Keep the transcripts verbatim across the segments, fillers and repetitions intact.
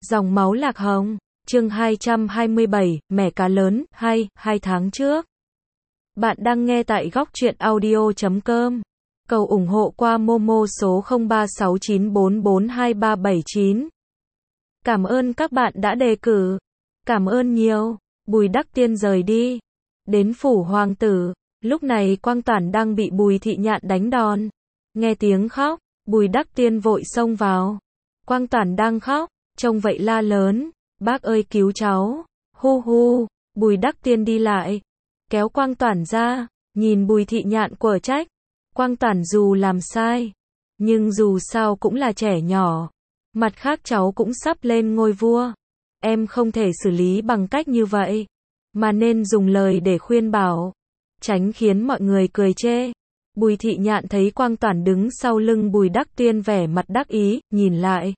Dòng máu lạc hồng, chương hai trăm hai mươi bảy, mẻ cá lớn, hay, hai tháng trước. Bạn đang nghe tại góc truyện audio chấm com. Cầu ủng hộ qua Momo số không ba sáu chín bốn bốn hai ba bảy chín. Cảm ơn các bạn đã đề cử. Cảm ơn nhiều. Bùi Đắc Tiên rời đi. Đến phủ hoàng tử, lúc này Quang Toản đang bị Bùi Thị Nhạn đánh đòn. Nghe tiếng khóc, Bùi Đắc Tiên vội xông vào. Quang Toản đang khóc, trông vậy la lớn, bác ơi cứu cháu, hu hu. Bùi Đắc Tiên đi lại, kéo Quang Toản ra, nhìn Bùi Thị Nhạn quở trách. Quang Toản dù làm sai, nhưng dù sao cũng là trẻ nhỏ. Mặt khác cháu cũng sắp lên ngôi vua. Em không thể xử lý bằng cách như vậy, mà nên dùng lời để khuyên bảo, tránh khiến mọi người cười chê. Bùi Thị Nhạn thấy Quang Toản đứng sau lưng Bùi Đắc Tiên vẻ mặt đắc ý, nhìn lại,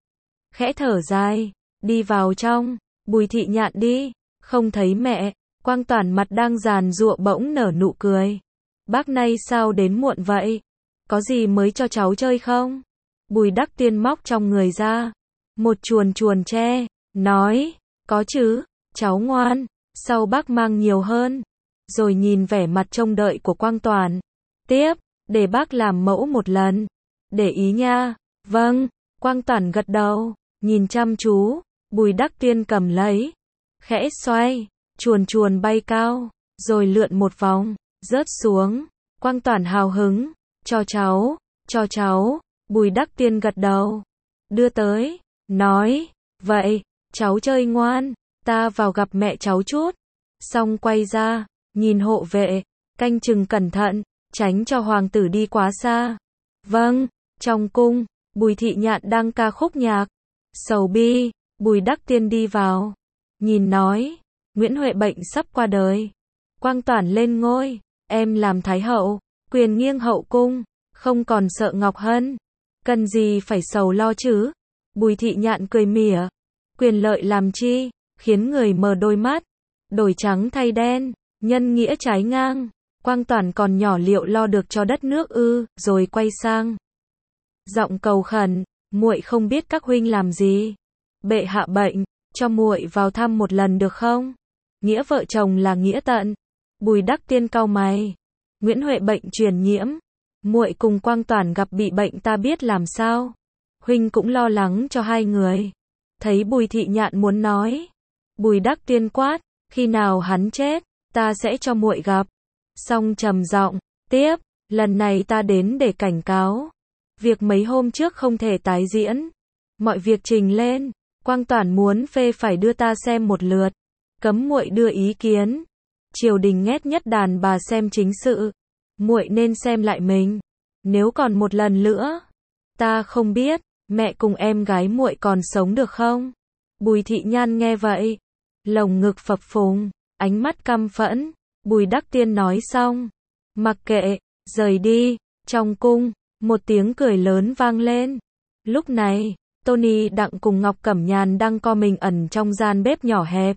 khẽ thở dài, đi vào trong. Bùi Thị Nhạn đi, không thấy mẹ. Quang Toản mặt đang giàn giụa bỗng nở nụ cười. Bác nay sao đến muộn vậy? Có gì mới cho cháu chơi không? Bùi Đắc Tiên móc trong người ra một chuồn chuồn tre, nói, có chứ, cháu ngoan, sau bác mang nhiều hơn. Rồi nhìn vẻ mặt trông đợi của Quang Toản, tiếp, để bác làm mẫu một lần. Để ý nha. Vâng. Quang Toản gật đầu, nhìn chăm chú. Bùi Đắc Tiên cầm lấy, khẽ xoay, chuồn chuồn bay cao, rồi lượn một vòng, rớt xuống. Quang Toản hào hứng, cho cháu, cho cháu. Bùi Đắc Tiên gật đầu, đưa tới, nói, vậy, cháu chơi ngoan, ta vào gặp mẹ cháu chút. Xong quay ra, nhìn hộ vệ, canh chừng cẩn thận, tránh cho hoàng tử đi quá xa. Vâng. Trong cung, Bùi Thị Nhạn đang ca khúc nhạc, sầu bi. Bùi Đắc Tiên đi vào, nhìn nói, Nguyễn Huệ bệnh sắp qua đời. Quang Toản lên ngôi, em làm thái hậu, quyền nghiêng hậu cung, không còn sợ Ngọc Hân, cần gì phải sầu lo chứ. Bùi Thị Nhạn cười mỉa, quyền lợi làm chi, khiến người mờ đôi mắt, đổi trắng thay đen, nhân nghĩa trái ngang. Quang Toản còn nhỏ liệu lo được cho đất nước ư? Rồi quay sang, giọng cầu khẩn, muội không biết các huynh làm gì. Bệ hạ bệnh, cho muội vào thăm một lần được không? Nghĩa vợ chồng là nghĩa tận. Bùi Đắc Tiên cau mày, Nguyễn Huệ bệnh truyền nhiễm, muội cùng Quang Toản gặp bị bệnh ta biết làm sao. Huynh cũng lo lắng cho hai người. Thấy Bùi Thị Nhạn muốn nói, Bùi Đắc Tiên quát, khi nào hắn chết, ta sẽ cho muội gặp. Xong trầm giọng, tiếp, lần này ta đến để cảnh cáo, việc mấy hôm trước không thể tái diễn. Mọi việc trình lên, Quang Toản muốn phê phải đưa ta xem một lượt, cấm muội đưa ý kiến. Triều đình ghét nhất đàn bà xem chính sự, muội nên xem lại mình. Nếu còn một lần nữa, ta không biết mẹ cùng em gái muội còn sống được không? Bùi Thị Nhan nghe vậy, lồng ngực phập phồng, ánh mắt căm phẫn. Bùi Đắc Tiên nói xong, mặc kệ, rời đi. Trong cung, một tiếng cười lớn vang lên. Lúc này, Tony Đặng cùng Ngọc Cẩm Nhàn đang co mình ẩn trong gian bếp nhỏ hẹp,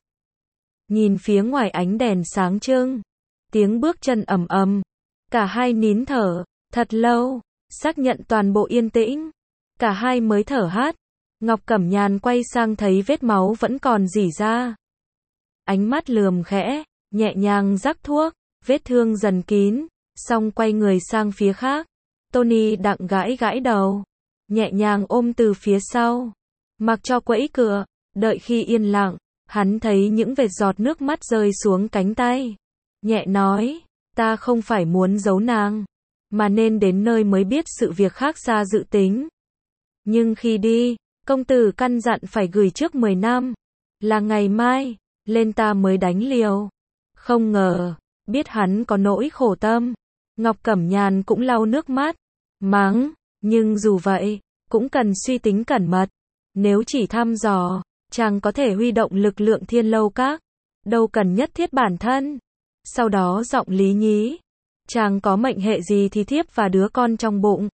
nhìn phía ngoài ánh đèn sáng trưng, tiếng bước chân ầm ầm. Cả hai nín thở thật lâu, xác nhận toàn bộ yên tĩnh. Cả hai mới thở hắt. Ngọc Cẩm Nhàn quay sang thấy vết máu vẫn còn rỉ ra, ánh mắt lườm khẽ, nhẹ nhàng rắc thuốc, vết thương dần kín. Xong quay người sang phía khác. Tony Đặng gãi gãi đầu, nhẹ nhàng ôm từ phía sau, mặc cho quẫy cửa. Đợi khi yên lặng, hắn thấy những vệt giọt nước mắt rơi xuống cánh tay, nhẹ nói, ta không phải muốn giấu nàng, mà nên đến nơi mới biết sự việc khác xa dự tính. Nhưng khi đi, công tử căn dặn phải gửi trước mười năm, là ngày mai lên ta mới đánh liều. Không ngờ, biết hắn có nỗi khổ tâm. Ngọc Cẩm Nhàn cũng lau nước mắt, mắng, nhưng dù vậy, cũng cần suy tính cẩn mật. Nếu chỉ thăm dò, chàng có thể huy động lực lượng Thiên Lâu Các, đâu cần nhất thiết bản thân. Sau đó giọng lý nhí, chàng có mệnh hệ gì thì thiếp và đứa con trong bụng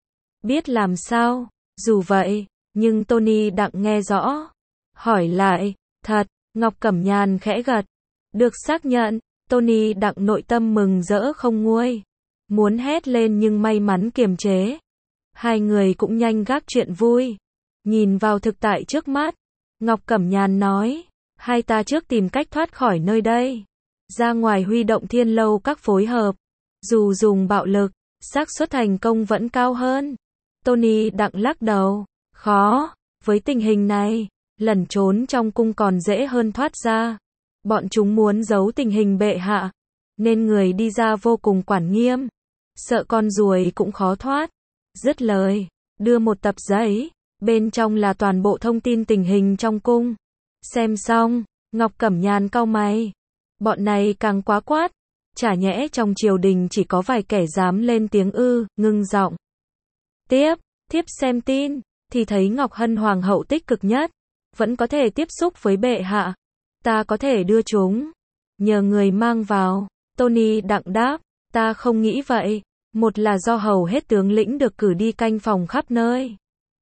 biết làm sao. Dù vậy, nhưng Tony Đặng nghe rõ, hỏi lại, thật? Ngọc Cẩm Nhàn khẽ gật, được xác nhận. Tony Đặng nội tâm mừng rỡ không nguôi, muốn hét lên nhưng may mắn kiềm chế. Hai người cũng nhanh gác chuyện vui, nhìn vào thực tại trước mắt. Ngọc Cẩm Nhàn nói, hai ta trước tìm cách thoát khỏi nơi đây. Ra ngoài huy động thiên lâu các phối hợp. Dù dùng bạo lực, xác suất thành công vẫn cao hơn. Tony Đặng lắc đầu. Khó, với tình hình này, lẩn trốn trong cung còn dễ hơn thoát ra. Bọn chúng muốn giấu tình hình bệ hạ, nên người đi ra vô cùng quản nghiêm. Sợ con ruồi cũng khó thoát. Dứt lời, đưa một tập giấy, bên trong là toàn bộ thông tin tình hình trong cung. Xem xong, Ngọc Cẩm Nhàn cau mày. Bọn này càng quá quát. Chả nhẽ trong triều đình chỉ có vài kẻ dám lên tiếng ư, ngưng giọng. Tiếp, thiếp xem tin, thì thấy Ngọc Hân hoàng hậu tích cực nhất, vẫn có thể tiếp xúc với bệ hạ. Ta có thể đưa chúng, nhờ người mang vào. Tony Đặng đáp, ta không nghĩ vậy. Một là do hầu hết tướng lĩnh được cử đi canh phòng khắp nơi.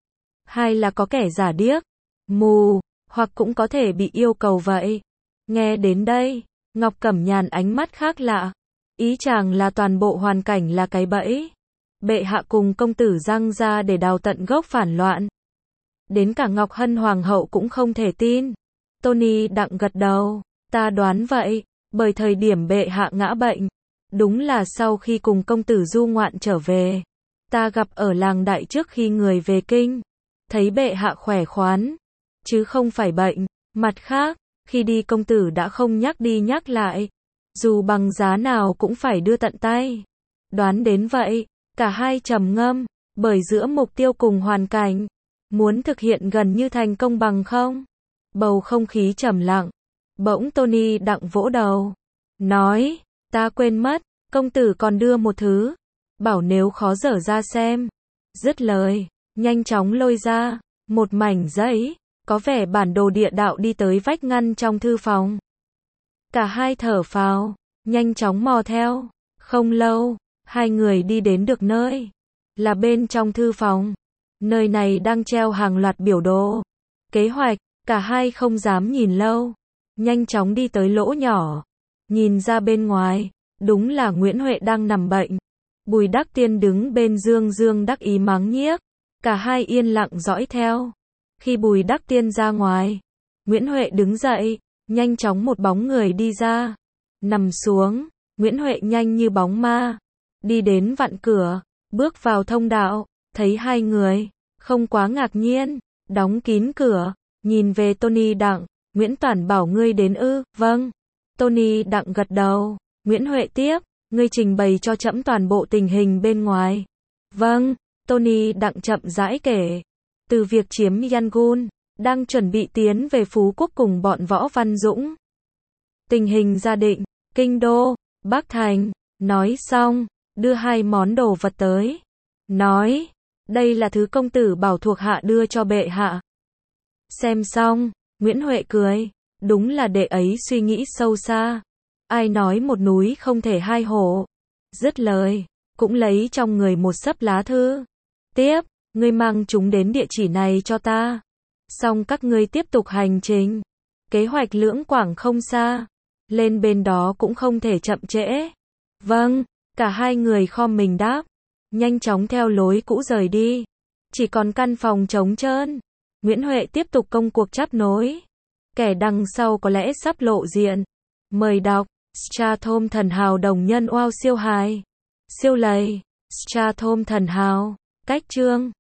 Hai là có kẻ giả điếc, mù, hoặc cũng có thể bị yêu cầu vậy. Nghe đến đây, Ngọc Cẩm Nhàn ánh mắt khác lạ. Ý chàng là toàn bộ hoàn cảnh là cái bẫy. Bệ hạ cùng công tử giăng ra để đào tận gốc phản loạn. Đến cả Ngọc Hân hoàng hậu cũng không thể tin. Tony Đặng gật đầu. Ta đoán vậy, bởi thời điểm bệ hạ ngã bệnh, đúng là sau khi cùng công tử du ngoạn trở về. Ta gặp ở làng đại trước khi người về kinh. Thấy bệ hạ khỏe khoắn, chứ không phải bệnh. Mặt khác, khi đi công tử đã không nhắc đi nhắc lại. Dù bằng giá nào cũng phải đưa tận tay. Đoán đến vậy, cả hai trầm ngâm, bởi giữa mục tiêu cùng hoàn cảnh, muốn thực hiện gần như thành công bằng không. Bầu không khí trầm lặng. Bỗng Tony Đặng vỗ đầu. Nói, ta quên mất, công tử còn đưa một thứ. Bảo nếu khó dở ra xem. Dứt lời, nhanh chóng lôi ra một mảnh giấy, có vẻ bản đồ địa đạo đi tới vách ngăn trong thư phòng. Cả hai thở phào, nhanh chóng mò theo. Không lâu, hai người đi đến được nơi, là bên trong thư phòng. Nơi này đang treo hàng loạt biểu đồ, kế hoạch, cả hai không dám nhìn lâu. Nhanh chóng đi tới lỗ nhỏ, nhìn ra bên ngoài, đúng là Nguyễn Huệ đang nằm bệnh. Bùi Đắc Tiên đứng bên dương dương đắc ý mắng nhiếc. Cả hai yên lặng dõi theo. Khi Bùi Đắc Tiên ra ngoài, Nguyễn Huệ đứng dậy, nhanh chóng một bóng người đi ra. Nằm xuống, Nguyễn Huệ nhanh như bóng ma, đi đến vặn cửa, bước vào thông đạo, thấy hai người, không quá ngạc nhiên, đóng kín cửa, nhìn về Tony Đặng. Nguyễn Toản bảo ngươi đến ư? Vâng. Tony Đặng gật đầu. Nguyễn Huệ tiếp, ngươi trình bày cho trẫm toàn bộ tình hình bên ngoài. Vâng. Tony Đặng chậm rãi kể. Từ việc chiếm Yangon, đang chuẩn bị tiến về Phú Quốc cùng bọn Võ Văn Dũng. Tình hình gia định, Kinh Đô, Bắc Thành. Nói xong, đưa hai món đồ vật tới. Nói, đây là thứ công tử bảo thuộc hạ đưa cho bệ hạ. Xem xong, Nguyễn Huệ cười. Đúng là đệ ấy suy nghĩ sâu xa. Ai nói một núi không thể hai hổ. Dứt lời, cũng lấy trong người một xấp lá thư. Tiếp, ngươi mang chúng đến địa chỉ này cho ta. Xong các ngươi tiếp tục hành trình. Kế hoạch Lưỡng Quảng không xa. Lên bên đó cũng không thể chậm trễ. Vâng, cả hai người khom mình đáp. Nhanh chóng theo lối cũ rời đi. Chỉ còn căn phòng trống trơn. Nguyễn Huệ tiếp tục công cuộc chắp nối. Kẻ đằng sau có lẽ sắp lộ diện. Mời đọc. Strathom thần hào đồng nhân oao siêu hài. Siêu lầy. Strathom thần hào. Cách chương.